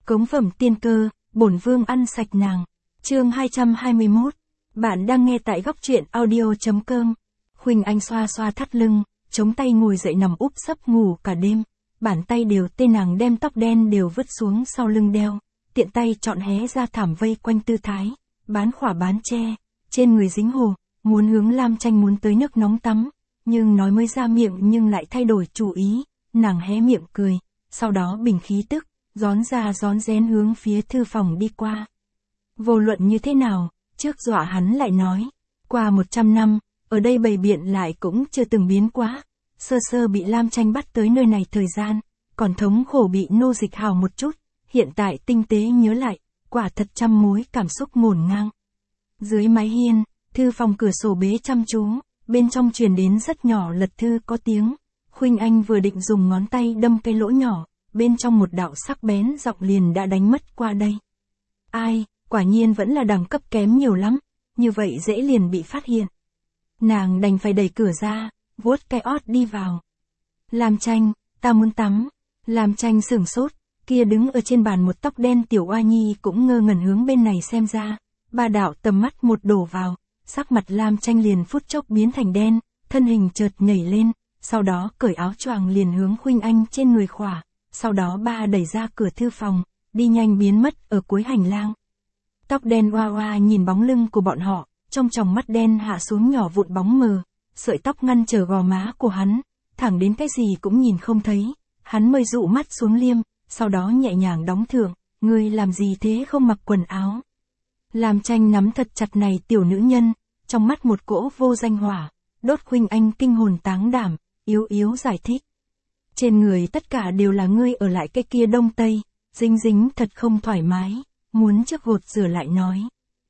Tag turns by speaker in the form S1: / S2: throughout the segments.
S1: Cống phẩm tiên cơ, bổn vương ăn sạch nàng. Chương 221. Bạn đang nghe tại góc truyện audio.com. Khuynh Anh xoa xoa thắt lưng, chống tay ngồi dậy nằm úp sấp ngủ cả đêm. Bàn tay đều tê, nàng đem tóc đen đều vứt xuống sau lưng đeo, tiện tay chọn hé ra thảm vây quanh tư thái, bán khỏa bán che, trên người dính hồ, muốn hướng Lam Tranh muốn tới nước nóng tắm, nhưng nói mới ra miệng nhưng lại thay đổi chủ ý, nàng hé miệng cười, sau đó bình khí tức, rón ra rón rén hướng phía thư phòng đi qua. Vô luận như thế nào, trước dọa hắn lại nói, qua 100 năm, ở đây bày biện lại cũng chưa từng biến quá. Sơ sơ bị Lam Tranh bắt tới nơi này thời gian, còn thống khổ bị nô dịch hào một chút, hiện tại tinh tế nhớ lại, quả thật trăm mối cảm xúc ngổn ngang. Dưới mái hiên, thư phòng cửa sổ bế chăm chú, bên trong truyền đến rất nhỏ lật thư có tiếng. Khuynh Anh vừa định dùng ngón tay đâm cái lỗ nhỏ, bên trong một đạo sắc bén giọng liền đã đánh mất qua đây. Ai, quả nhiên vẫn là đẳng cấp kém nhiều lắm, như vậy dễ liền bị phát hiện. Nàng đành phải đẩy cửa ra, vuốt cái ót đi vào. Lam Tranh, ta muốn tắm. Lam Tranh sửng sốt, kia đứng ở trên bàn một tóc đen tiểu oa nhi cũng ngơ ngẩn hướng bên này xem ra. Ba đạo tầm mắt một đổ vào, sắc mặt Lam Tranh liền phút chốc biến thành đen, thân hình chợt nhảy lên, sau đó cởi áo choàng liền hướng Khuynh Anh trên người khỏa, sau đó ba đẩy ra cửa thư phòng, đi nhanh biến mất ở cuối hành lang. Tóc đen oa oa nhìn bóng lưng của bọn họ, trong tròng mắt đen hạ xuống nhỏ vụn bóng mờ. Sợi tóc ngăn trở gò má của hắn, thẳng đến cái gì cũng nhìn không thấy, hắn mới dụ mắt xuống liêm, sau đó nhẹ nhàng đóng thượng, ngươi làm gì thế không mặc quần áo. Lam Tranh nắm thật chặt này tiểu nữ nhân, trong mắt một cỗ vô danh hỏa, đốt. Khuynh Anh kinh hồn táng đảm, yếu yếu giải thích. Trên người tất cả đều là ngươi ở lại cái kia đông tây, dính dính thật không thoải mái, muốn trước gột rửa lại nói.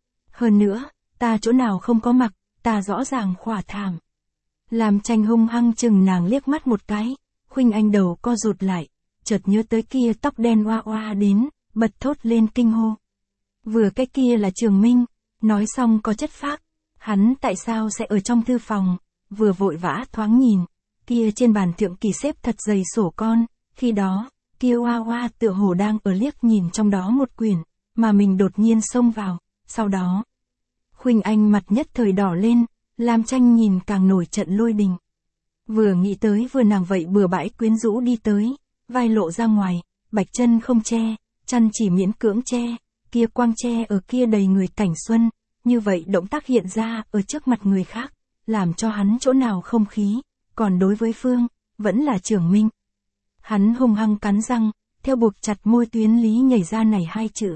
S1: Hơn nữa, ta chỗ nào không có mặc, ta rõ ràng khỏa thảm. Lam Tranh hung hăng chừng nàng liếc mắt một cái, Khuynh Anh đầu co rụt lại, chợt nhớ tới kia tóc đen oa oa đến, bật thốt lên kinh hô. Vừa cái kia là Trường Minh, nói xong có chất phác, hắn tại sao sẽ ở trong thư phòng, vừa vội vã thoáng nhìn, kia trên bàn thượng kỳ xếp thật dày sổ con, khi đó, kia oa oa tựa hồ đang ở liếc nhìn trong đó một quyển, mà mình đột nhiên xông vào, sau đó. Khuynh Anh mặt nhất thời đỏ lên. Lam Tranh nhìn càng nổi trận lôi đình. Vừa nghĩ tới vừa nàng vậy bừa bãi quyến rũ đi tới, vai lộ ra ngoài, bạch chân không che, chân chỉ miễn cưỡng che, kia quang che ở kia đầy người cảnh xuân, như vậy động tác hiện ra ở trước mặt người khác, làm cho hắn chỗ nào không khí, còn đối với Phương, vẫn là Trường Minh. Hắn hung hăng cắn răng, theo buộc chặt môi tuyến lý nhảy ra này hai chữ.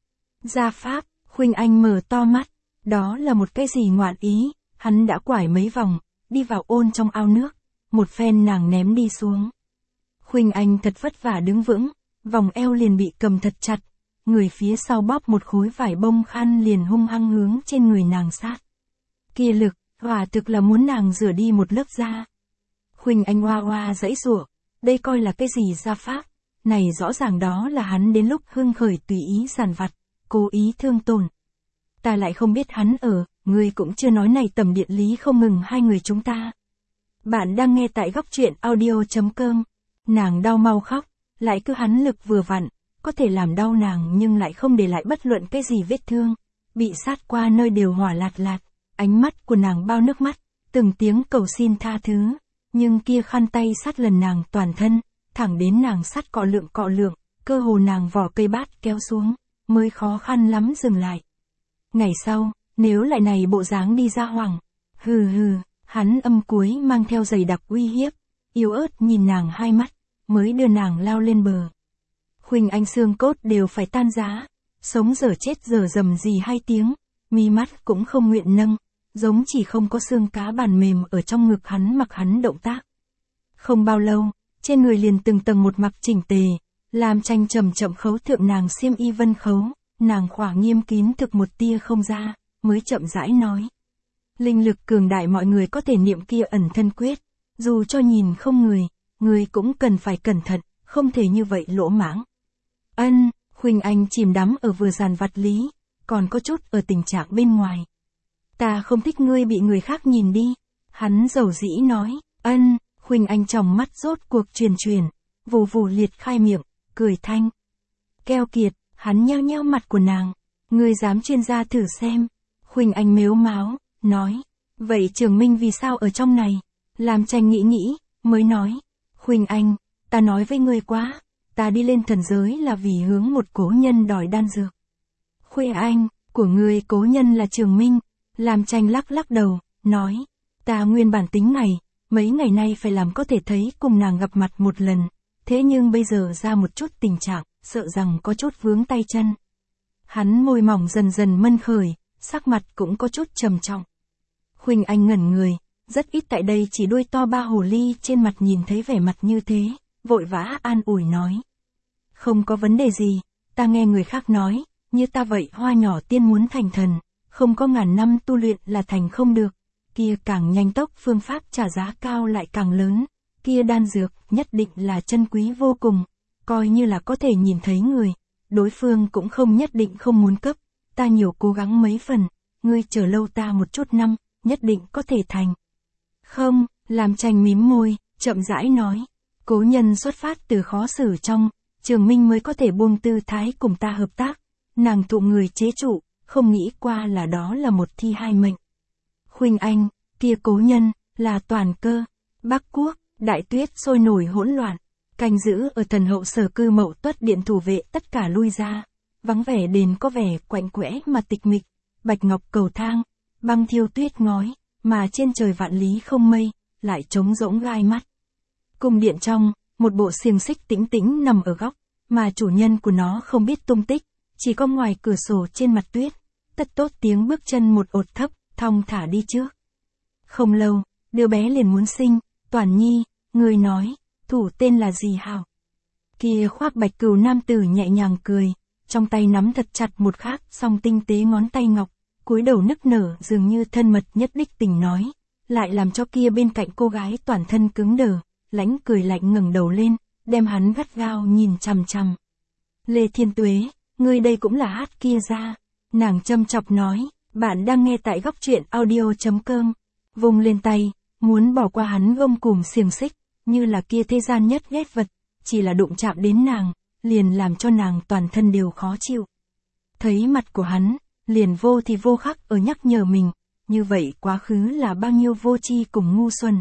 S1: Gia pháp. Khuynh Anh mở to mắt, đó là một cái gì ngoạn ý. Hắn đã quải mấy vòng, đi vào ôn trong ao nước, một phen nàng ném đi xuống. Khuynh Anh thật vất vả đứng vững, vòng eo liền bị cầm thật chặt, người phía sau bóp một khối vải bông khăn liền hung hăng hướng trên người nàng sát. Kia lực, quả thực là muốn nàng rửa đi một lớp da. Khuynh Anh oa oa giãy giụa, đây coi là cái gì gia pháp, này rõ ràng đó là hắn đến lúc hưng khởi tùy ý giàn vặt, cố ý thương tổn. Ta lại không biết hắn ở. Ngươi cũng chưa nói này tầm điện lý không ngừng hai người chúng ta. Bạn đang nghe tại góc truyện audio.com. Nàng đau mau khóc, lại cứ hắn lực vừa vặn, có thể làm đau nàng nhưng lại không để lại bất luận cái gì vết thương. Bị sát qua nơi đều hỏa lạt lạt, ánh mắt của nàng bao nước mắt, từng tiếng cầu xin tha thứ. Nhưng kia khăn tay sát lần nàng toàn thân, thẳng đến nàng sát cọ lượng, cơ hồ nàng vỏ cây bát kéo xuống, mới khó khăn lắm dừng lại. Ngày sau, nếu lại này bộ dáng đi ra hoàng, hừ, hắn âm cuối mang theo dày đặc uy hiếp, yếu ớt nhìn nàng hai mắt, mới đưa nàng lao lên bờ. Khuynh Anh xương cốt đều phải tan rã, sống dở chết dở dầm gì hai tiếng, mi mắt cũng không nguyện nâng, giống chỉ không có xương cá bàn mềm ở trong ngực hắn mặc hắn động tác. Không bao lâu, trên người liền từng tầng một mặc chỉnh tề, Lam Tranh chậm chậm khấu thượng nàng xiêm y vân khấu, nàng khỏa nghiêm kín thực một tia không ra. Mới chậm rãi nói. Linh lực cường đại mọi người có thể niệm kia ẩn thân quyết, dù cho nhìn không người cũng cần phải cẩn thận, không thể như vậy lỗ mãng. Ân, Khuynh Anh chìm đắm ở vừa giàn vặt lý, còn có chút ở tình trạng bên ngoài. Ta không thích ngươi bị người khác nhìn đi, hắn dầu dĩ nói. Ân, Khuynh Anh trong mắt rốt cuộc truyền, vù vù liệt khai miệng, cười thanh. keo kiệt, hắn nheo nheo mặt của nàng. Ngươi dám chuyên gia thử xem. Khuynh Anh mếu máo, nói. Vậy Trường Minh vì sao ở trong này? Lam Tranh nghĩ, mới nói. Khuynh Anh, ta nói với ngươi quá. Ta đi lên thần giới là vì hướng một cố nhân đòi đan dược. Khuynh Anh, của ngươi cố nhân là Trường Minh. Lam Tranh lắc lắc đầu, nói. Ta nguyên bản tính mấy ngày nay phải làm có thể thấy cùng nàng gặp mặt một lần. Thế nhưng bây giờ ra một chút tình trạng, sợ rằng có chút vướng tay chân. Hắn môi mỏng dần dần mân khởi, sắc mặt cũng có chút trầm trọng. Khuynh Anh ngẩn người, rất ít tại đây chỉ đuôi to ba hồ ly trên mặt nhìn thấy vẻ mặt như thế, vội vã an ủi nói. Không có vấn đề gì, ta nghe người khác nói, như ta vậy hoa nhỏ tiên muốn thành thần, không có ngàn năm tu luyện là thành không được, kia càng nhanh tốc phương pháp trả giá cao lại càng lớn, kia đan dược nhất định là chân quý vô cùng, coi như là có thể nhìn thấy người, đối phương cũng không nhất định không muốn cấp, ta nhiều cố gắng mấy phần, ngươi chờ lâu ta một chút năm, nhất định có thể thành. Không, Lam Tranh mím môi, chậm rãi nói, cố nhân xuất phát từ khó xử trong, Trường Minh mới có thể buông tư thái cùng ta hợp tác, nàng thụ người chế trụ, không nghĩ qua là đó là một thi hai mệnh. Khuynh Anh, kia cố nhân, là Toàn Cơ, Bắc Quốc, đại tuyết sôi nổi hỗn loạn, canh giữ ở thần hậu Sở Cư Mậu Tuất điện thủ vệ tất cả lui ra, vắng vẻ đền có vẻ quạnh quẽ mà tịch mịch, bạch ngọc cầu thang, băng thiêu tuyết ngói, mà trên trời vạn lý không mây, lại trống rỗng gai mắt. Cung điện trong, một bộ xiềng xích tĩnh tĩnh nằm ở góc, mà chủ nhân của nó không biết tung tích, chỉ có ngoài cửa sổ trên mặt tuyết, tất tốt tiếng bước chân một ột thấp, thong thả đi trước. Không lâu, đứa bé liền muốn sinh, Toàn Nhi, người nói, thủ tên là gì hảo? Kia khoác bạch cừu nam tử nhẹ nhàng cười, trong tay nắm thật chặt một khác song tinh tế ngón tay ngọc, cúi đầu nức nở dường như thân mật nhất đích tình nói, lại làm cho kia bên cạnh cô gái toàn thân cứng đờ, lãnh cười lạnh ngẩng đầu lên, đem hắn gắt gao nhìn chằm chằm. Lê Thiên Tuế, ngươi đây cũng là hát kia ra, nàng châm chọc nói, bạn đang nghe tại góc truyện audio.com, vùng lên tay, muốn bỏ qua hắn gông cùm xiềng xích, như là kia thế gian nhất ghét vật, chỉ là đụng chạm đến nàng, liền làm cho nàng toàn thân đều khó chịu. Thấy mặt của hắn, liền vô thì vô khắc ở nhắc nhở mình, như vậy quá khứ là bao nhiêu vô tri cùng ngu xuẩn.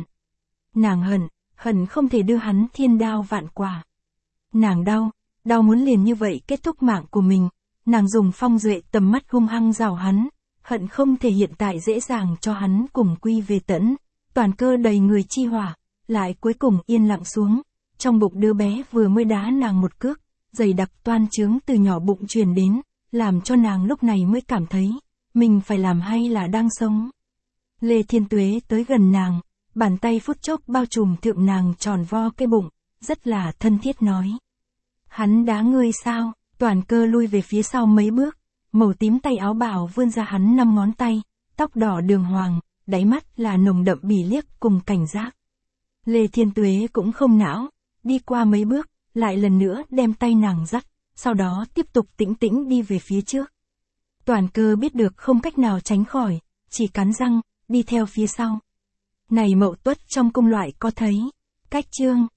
S1: Nàng hận không thể đưa hắn thiên đao vạn quả. Nàng đau muốn liền như vậy kết thúc mạng của mình, nàng dùng phong duệ tầm mắt hung hăng rào hắn, hận không thể hiện tại dễ dàng cho hắn cùng quy về tẫn, Toàn Cơ đầy người chi hỏa, lại cuối cùng yên lặng xuống, trong bụng đứa bé vừa mới đá nàng một cước, dày đặc toan trướng từ nhỏ bụng truyền đến, làm cho nàng lúc này mới cảm thấy, mình phải làm hay là đang sống. Lê Thiên Tuế tới gần nàng, bàn tay phút chốc bao trùm thượng nàng tròn vo cái bụng, rất là thân thiết nói. Hắn đá ngươi sao? Toàn Cơ lui về phía sau mấy bước, màu tím tay áo bào vươn ra hắn 5 ngón tay, tóc đỏ đường hoàng, đáy mắt là nồng đậm bỉ liếc cùng cảnh giác. Lê Thiên Tuế cũng không não, đi qua mấy bước, lại lần nữa đem tay nàng dắt, sau đó tiếp tục tĩnh tĩnh đi về phía trước. Toàn Cơ biết được không cách nào tránh khỏi, chỉ cắn răng, đi theo phía sau. Này Mậu Tuất trong cung loại có thấy, cách chương